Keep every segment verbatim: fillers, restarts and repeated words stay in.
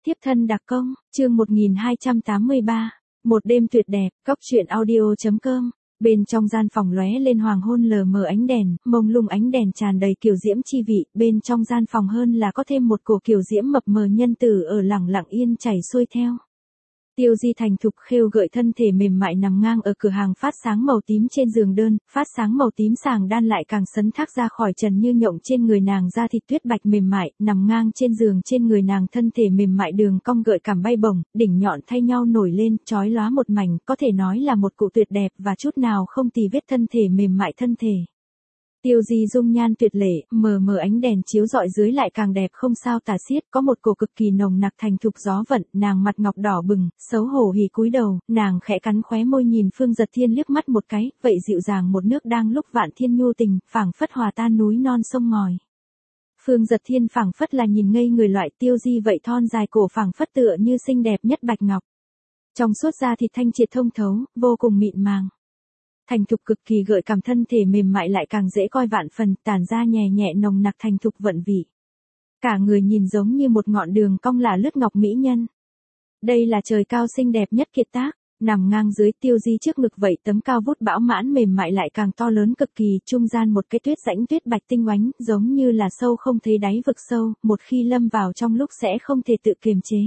Tiếp thân đặc công, chương một nghìn hai trăm tám mươi ba. Một đêm tuyệt đẹp, góc truyện audio chấm com. Bên trong gian phòng lóe lên hoàng hôn lờ mờ ánh đèn, mông lung ánh đèn tràn đầy kiều diễm chi vị, bên trong gian phòng hơn là có thêm một cổ kiều diễm mập mờ nhân tử ở lẳng lặng yên chảy xuôi theo. Tiêu Di thành thục khêu gợi thân thể mềm mại nằm ngang ở cửa hàng phát sáng màu tím trên giường đơn, phát sáng màu tím sàng đan lại càng sấn thác ra khỏi trần như nhộng trên người nàng, da thịt tuyết bạch mềm mại, nằm ngang trên giường trên người nàng, thân thể mềm mại đường cong gợi cảm bay bổng, đỉnh nhọn thay nhau nổi lên, chói lóa một mảnh, có thể nói là một cụ tuyệt đẹp và chút nào không tì vết thân thể mềm mại thân thể. Tiêu Di dung nhan tuyệt lệ, mờ mờ ánh đèn chiếu rọi dưới lại càng đẹp không sao tả xiết, có một cổ cực kỳ nồng nặc thành thục gió vận, nàng mặt ngọc đỏ bừng, xấu hổ hì cúi đầu, nàng khẽ cắn khóe môi nhìn Phương Giật Thiên liếc mắt một cái, vậy dịu dàng một nước đang lúc vạn thiên nhu tình, phảng phất hòa tan núi non sông ngòi. Phương Giật Thiên phảng phất là nhìn ngây người loại, Tiêu Di vậy thon dài cổ phảng phất tựa như xinh đẹp nhất bạch ngọc. Trong suốt da thịt thanh triệt thông thấu, vô cùng mịn màng. Thành thục cực kỳ gợi cảm, thân thể mềm mại lại càng dễ coi vạn phần, tản ra nhẹ nhẹ nồng nặc thành thục vận vị. Cả người nhìn giống như một ngọn đường cong là lướt ngọc mỹ nhân. Đây là trời cao xinh đẹp nhất kiệt tác, nằm ngang dưới Tiêu Di trước ngực vậy tấm cao vút bão mãn mềm mại lại càng to lớn cực kỳ, trung gian một cái tuyết rãnh tuyết bạch tinh oánh, giống như là sâu không thấy đáy vực sâu, một khi lâm vào trong lúc sẽ không thể tự kiềm chế.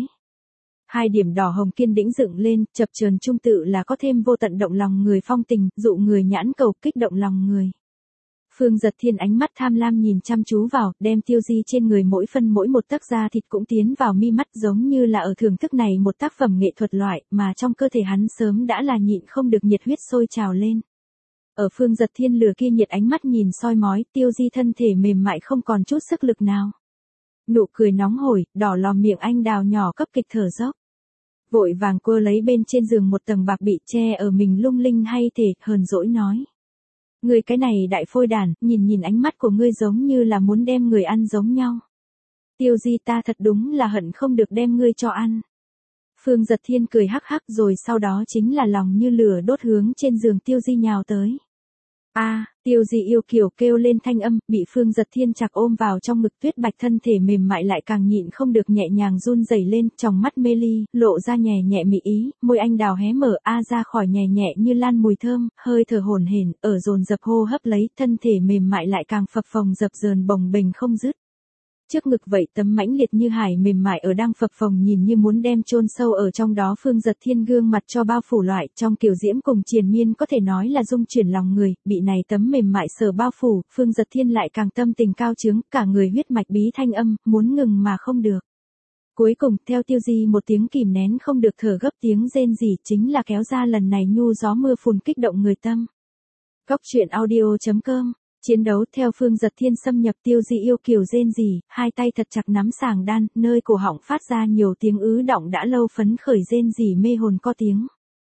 Hai điểm đỏ hồng kiên đĩnh dựng lên, chập chờn trung tự là có thêm vô tận động lòng người phong tình, dụ người nhãn cầu, kích động lòng người. Phương Giật Thiên ánh mắt tham lam nhìn chăm chú vào, đem Tiêu Di trên người mỗi phân mỗi một tấc da thịt cũng tiến vào mi mắt, giống như là ở thưởng thức này một tác phẩm nghệ thuật loại, mà trong cơ thể hắn sớm đã là nhịn không được nhiệt huyết sôi trào lên. Ở Phương Giật Thiên lửa kia nhiệt ánh mắt nhìn soi mói, Tiêu Di thân thể mềm mại không còn chút sức lực nào. Nụ cười nóng hổi, đỏ lòm miệng anh đào nhỏ cấp kịch thở dốc. Vội vàng quơ lấy bên trên giường một tầng bạc bị che ở mình lung linh hay thể, hờn dỗi nói. Ngươi cái này đại phôi đàn, nhìn nhìn ánh mắt của ngươi giống như là muốn đem người ăn giống nhau. Tiêu Di ta thật đúng là hận không được đem ngươi cho ăn. Phương Giật Thiên cười hắc hắc rồi sau đó chính là lòng như lửa đốt hướng trên giường Tiêu Di nhào tới. A, à, Tiêu Di yêu kiều kêu lên thanh âm, bị Phương Giật Thiên chặt ôm vào trong ngực, tuyết bạch thân thể mềm mại lại càng nhịn không được nhẹ nhàng run rẩy lên, tròng mắt mê ly, lộ ra nhẹ nhẹ mị ý, môi anh đào hé mở, a ra khỏi nhẹ nhẹ như lan mùi thơm, hơi thở hổn hển, ở dồn dập hô hấp lấy, thân thể mềm mại lại càng phập phồng dập dờn bồng bềnh không dứt. Trước ngực vậy tấm mãnh liệt như hải mềm mại ở đang phập phồng nhìn như muốn đem chôn sâu ở trong đó, Phương Giật Thiên gương mặt cho bao phủ loại, trong kiều diễm cùng triền miên có thể nói là dung chuyển lòng người, bị này tấm mềm mại sờ bao phủ, Phương Giật Thiên lại càng tâm tình cao trướng, cả người huyết mạch bí thanh âm, muốn ngừng mà không được. Cuối cùng, theo Tiêu Di một tiếng kìm nén không được thở gấp tiếng rên rỉ, chính là kéo ra lần này nhu gió mưa phùn kích động người tâm. Góc truyện audio chấm com. Chiến đấu theo Phương Giật Thiên xâm nhập, Tiêu Di yêu kiều rên rỉ, hai tay thật chặt nắm sàng đan, nơi cổ họng phát ra nhiều tiếng ứ động đã lâu phấn khởi rên rỉ mê hồn có tiếng.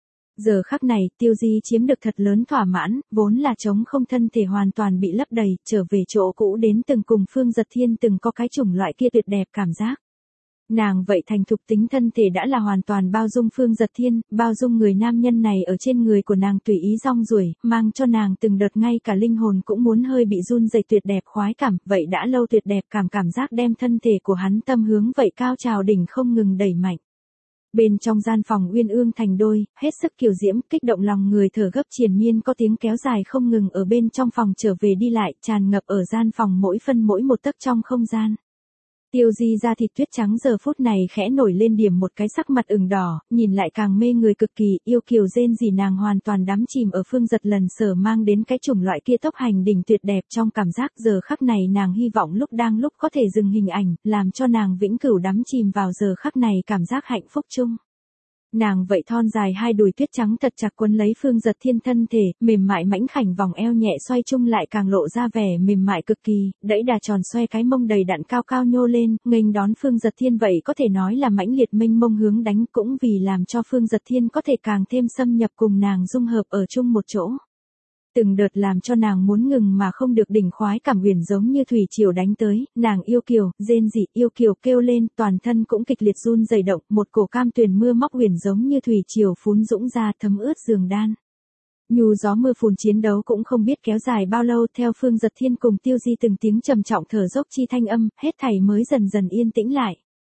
Giờ khắc này, Tiêu Di chiếm được thật lớn thỏa mãn, vốn là trống không thân thể hoàn toàn bị lấp đầy, trở về chỗ cũ đến từng cùng Phương Giật Thiên từng có cái chủng loại kia tuyệt đẹp cảm giác. Nàng vậy thành thục tính thân thể đã là hoàn toàn bao dung Phương Giật Thiên, bao dung người nam nhân này ở trên người của nàng tùy ý rong ruổi, mang cho nàng từng đợt ngay cả linh hồn cũng muốn hơi bị run rẩy tuyệt đẹp khoái cảm, vậy đã lâu tuyệt đẹp cảm cảm giác đem thân thể của hắn tâm hướng vậy cao trào đỉnh không ngừng đẩy mạnh. Bên trong gian phòng uyên ương thành đôi, hết sức kiều diễm, kích động lòng người, thở gấp triền miên có tiếng kéo dài không ngừng ở bên trong phòng trở về đi lại, tràn ngập ở gian phòng mỗi phân mỗi một tấc trong không gian. Tiêu Di da thịt tuyết trắng giờ phút này khẽ nổi lên điểm một cái sắc mặt ửng đỏ, nhìn lại càng mê người cực kỳ, yêu kiều rên rỉ, nàng hoàn toàn đắm chìm ở Phương Giật lần sở mang đến cái chủng loại kia tốc hành đỉnh tuyệt đẹp trong cảm giác, giờ khắc này nàng hy vọng lúc đang lúc có thể dừng hình ảnh, làm cho nàng vĩnh cửu đắm chìm vào giờ khắc này cảm giác hạnh phúc chung. Nàng vậy thon dài hai đùi tuyết trắng thật chặt quấn lấy Phương Giật Thiên thân thể, mềm mại mảnh khảnh vòng eo nhẹ xoay chung lại càng lộ ra vẻ mềm mại cực kỳ, đẫy đà tròn xoay cái mông đầy đặn cao cao nhô lên, nghênh đón Phương Giật Thiên vậy có thể nói là mãnh liệt mênh mông hướng đánh, cũng vì làm cho Phương Giật Thiên có thể càng thêm xâm nhập cùng nàng dung hợp ở chung một chỗ. Từng đợt làm cho nàng muốn ngừng mà không được đỉnh khoái cảm huyền giống như thủy triều đánh tới, nàng yêu kiều, rên rỉ, yêu kiều kêu lên, toàn thân cũng kịch liệt run rẩy động, một cổ cam tuyền mưa móc huyền giống như thủy triều phún dũng ra thấm ướt giường đan. Nhu gió mưa phùn chiến đấu cũng không biết kéo dài bao lâu, theo Phương Giật Thiên cùng Tiêu Di từng tiếng trầm trọng thở dốc chi thanh âm, hết thảy mới dần dần yên tĩnh lại.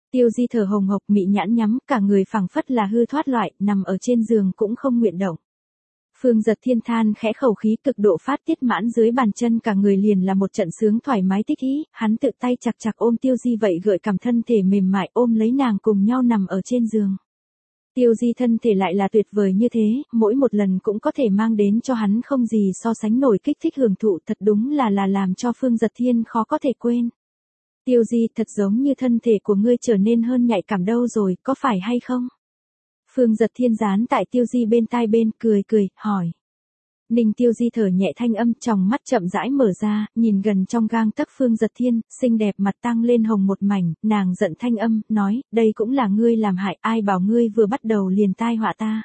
Tiêu Di thở hồng hộc, mị nhãn nhắm, cả người phảng phất là hư thoát loại, nằm ở trên giường cũng không nguyện động. Phương Giật Thiên than khẽ khẩu khí cực độ phát tiết mãn dưới bàn chân, cả người liền là một trận sướng thoải mái thích ý, hắn tự tay chặt chặt ôm Tiêu Di vậy gợi cảm thân thể mềm mại, ôm lấy nàng cùng nhau nằm ở trên giường. Tiêu Di thân thể lại là tuyệt vời như thế, mỗi một lần cũng có thể mang đến cho hắn không gì so sánh nổi kích thích hưởng thụ, thật đúng là là làm cho Phương Giật Thiên khó có thể quên. Tiêu Di, thật giống như thân thể của ngươi trở nên hơn nhạy cảm đâu rồi, có phải hay không? Phương Giật Thiên dán tại Tiêu Di bên tai bên, cười cười, hỏi. Ninh Tiêu Di thở nhẹ thanh âm, tròng mắt chậm rãi mở ra, nhìn gần trong gang tấc Phương Giật Thiên, xinh đẹp mặt tăng lên hồng một mảnh, nàng giận thanh âm, nói, đây cũng là ngươi làm hại, ai bảo ngươi vừa bắt đầu liền tai họa ta.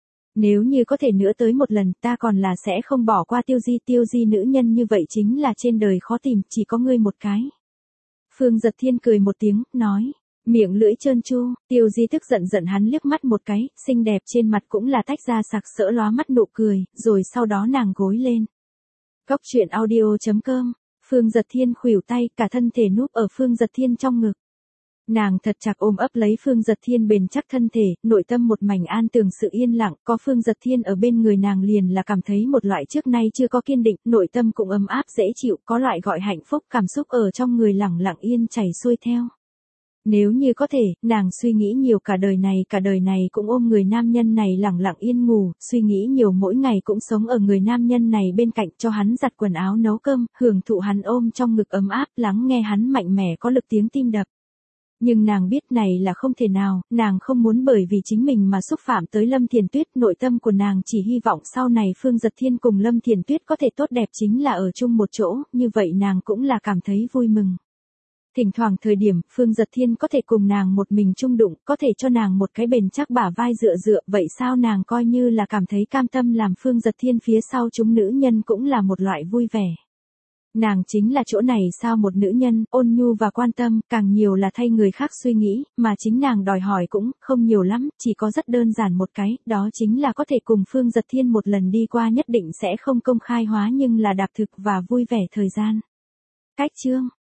Nếu như có thể nữa tới một lần, ta còn là sẽ không bỏ qua Tiêu Di, Tiêu Di nữ nhân như vậy chính là trên đời khó tìm, chỉ có ngươi một cái. Phương Giật Thiên cười một tiếng, nói. Miệng lưỡi trơn tru, Tiêu Di tức giận giận hắn liếc mắt một cái, xinh đẹp trên mặt cũng là tách ra sặc sỡ lóa mắt nụ cười, rồi sau đó nàng gối lên. Cốc truyện audio chấm com, Phương Giật Thiên khuỷu tay, cả thân thể núp ở Phương Giật Thiên trong ngực. Nàng thật chặt ôm ấp lấy Phương Giật Thiên bền chắc thân thể, nội tâm một mảnh an tường sự yên lặng, có Phương Giật Thiên ở bên người nàng liền là cảm thấy một loại trước nay chưa có kiên định, nội tâm cũng ấm áp dễ chịu, có loại gọi hạnh phúc cảm xúc ở trong người lẳng lặng yên chảy xuôi theo. Nếu như có thể, nàng suy nghĩ nhiều cả đời này cả đời này cũng ôm người nam nhân này lẳng lặng yên ngủ, suy nghĩ nhiều mỗi ngày cũng sống ở người nam nhân này bên cạnh, cho hắn giặt quần áo nấu cơm, hưởng thụ hắn ôm trong ngực ấm áp, lắng nghe hắn mạnh mẽ có lực tiếng tim đập. Nhưng nàng biết này là không thể nào, nàng không muốn bởi vì chính mình mà xúc phạm tới Lâm Thiền Tuyết, nội tâm của nàng chỉ hy vọng sau này Phương Giật Thiên cùng Lâm Thiền Tuyết có thể tốt đẹp chính là ở chung một chỗ, như vậy nàng cũng là cảm thấy vui mừng. Thỉnh thoảng thời điểm, Phương Giật Thiên có thể cùng nàng một mình chung đụng, có thể cho nàng một cái bền chắc bả vai dựa dựa, vậy sao nàng coi như là cảm thấy cam tâm làm Phương Giật Thiên phía sau chúng nữ nhân cũng là một loại vui vẻ. Nàng chính là chỗ này sao một nữ nhân, ôn nhu và quan tâm, càng nhiều là thay người khác suy nghĩ, mà chính nàng đòi hỏi cũng không nhiều lắm, chỉ có rất đơn giản một cái, đó chính là có thể cùng Phương Giật Thiên một lần đi qua nhất định sẽ không công khai hóa nhưng là đạp thực và vui vẻ thời gian. Cách chương